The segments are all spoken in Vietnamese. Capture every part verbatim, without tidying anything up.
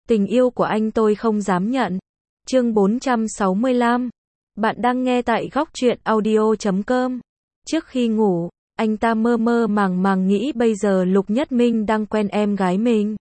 Tình yêu của anh tôi không dám nhận. Chương bốn trăm sáu mươi lăm. Bạn đang nghe tại góc truyện audio chấm com. Trước khi ngủ, anh ta mơ mơ màng màng nghĩ bây giờ Lục Nhất Minh đang quen em gái mình.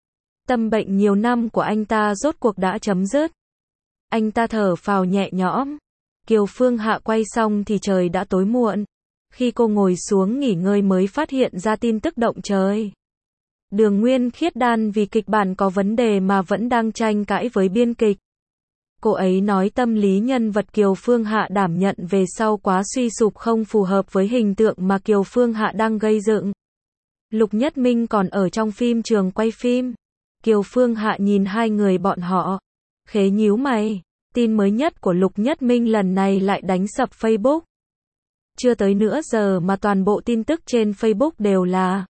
Tâm bệnh nhiều năm của anh ta rốt cuộc đã chấm dứt. Anh ta thở phào nhẹ nhõm. Kiều Phương Hạ quay xong thì trời đã tối muộn. Khi cô ngồi xuống nghỉ ngơi mới phát hiện ra tin tức động trời. Đường Nguyên Khiết Đan vì kịch bản có vấn đề mà vẫn đang tranh cãi với biên kịch. Cô ấy nói tâm lý nhân vật Kiều Phương Hạ đảm nhận về sau quá suy sụp không phù hợp với hình tượng mà Kiều Phương Hạ đang gây dựng. Lục Nhất Minh còn ở trong phim trường quay phim. Kiều Phương Hạ nhìn hai người bọn họ, khế nhíu mày. Tin mới nhất của Lục Nhất Minh lần này lại đánh sập Facebook. Chưa tới nửa giờ mà toàn bộ tin tức trên Facebook đều là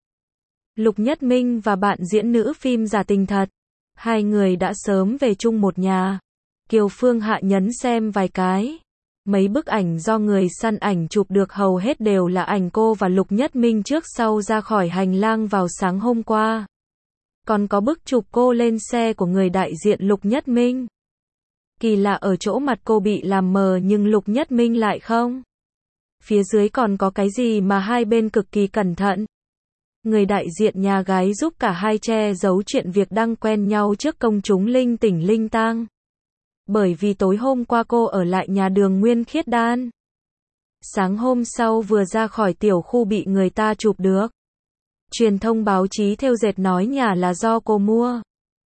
Lục Nhất Minh và bạn diễn nữ phim giả tình thật. Hai người đã sớm về chung một nhà. Kiều Phương Hạ nhấn xem vài cái. Mấy bức ảnh do người săn ảnh chụp được hầu hết đều là ảnh cô và Lục Nhất Minh trước sau ra khỏi hành lang vào sáng hôm qua. Còn có bức chụp cô lên xe của người đại diện Lục Nhất Minh. Kỳ lạ ở chỗ mặt cô bị làm mờ nhưng Lục Nhất Minh lại không. Phía dưới còn có cái gì mà hai bên cực kỳ cẩn thận. Người đại diện nhà gái giúp cả hai che giấu chuyện việc đang quen nhau trước công chúng linh tỉnh linh tang. Bởi vì tối hôm qua cô ở lại nhà Đường Nguyên Khiết Đan. Sáng hôm sau vừa ra khỏi tiểu khu bị người ta chụp được. Truyền thông báo chí thêu dệt nói nhà là do cô mua.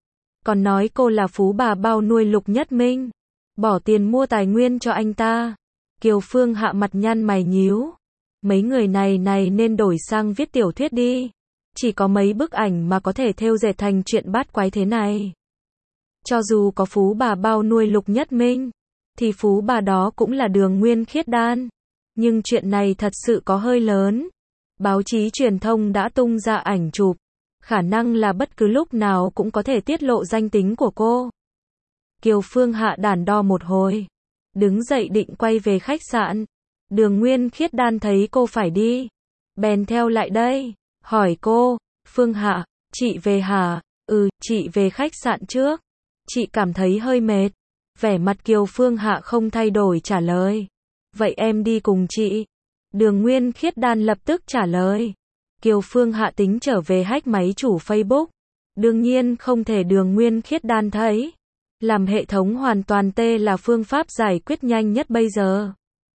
Còn nói cô là phú bà bao nuôi Lục Nhất Minh. Bỏ tiền mua tài nguyên cho anh ta. Kiều Phương Hạ mặt nhăn mày nhíu. Mấy người này này nên đổi sang viết tiểu thuyết đi. Chỉ có mấy bức ảnh mà có thể thêu dệt thành chuyện bát quái thế này. Cho dù có phú bà bao nuôi Lục Nhất Minh, thì phú bà đó cũng là Đường Nguyên Khiết Đan. Nhưng chuyện này thật sự có hơi lớn. Báo chí truyền thông đã tung ra ảnh chụp. Khả năng là bất cứ lúc nào cũng có thể tiết lộ danh tính của cô. Kiều Phương Hạ đắn đo một hồi. Đứng dậy định quay về khách sạn. Đường Nguyên Khiết Đan thấy cô phải đi. Bèn theo lại đây. Hỏi cô, Phương Hạ, chị về hả? Ừ, chị về khách sạn trước. Chị cảm thấy hơi mệt. Vẻ mặt Kiều Phương Hạ không thay đổi trả lời. Vậy em đi cùng chị. Đường Nguyên Khiết Đan lập tức trả lời. Kiều Phương Hạ tính trở về hack máy chủ Facebook. Đương nhiên không thể Đường Nguyên Khiết Đan thấy. Làm hệ thống hoàn toàn tê là phương pháp giải quyết nhanh nhất bây giờ.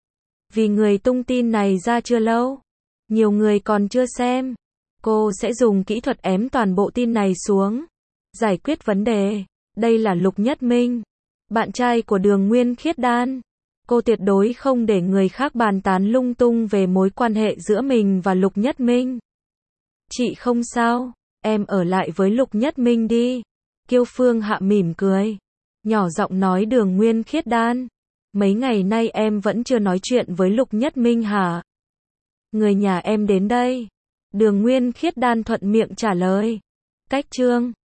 Vì người tung tin này ra chưa lâu. Nhiều người còn chưa xem. Cô sẽ dùng kỹ thuật ém toàn bộ tin này xuống. Giải quyết vấn đề. Đây là Lục Nhất Minh. Bạn trai của Đường Nguyên Khiết Đan. Cô tuyệt đối không để người khác bàn tán lung tung về mối quan hệ giữa mình và Lục Nhất Minh. Chị không sao. Em ở lại với Lục Nhất Minh đi. Kiều Phương Hạ mỉm cười. Nhỏ giọng nói Đường Nguyên Khiết Đan. Mấy ngày nay em vẫn chưa nói chuyện với Lục Nhất Minh hả? Người nhà em đến đây. Đường Nguyên Khiết Đan thuận miệng trả lời. Cách chương.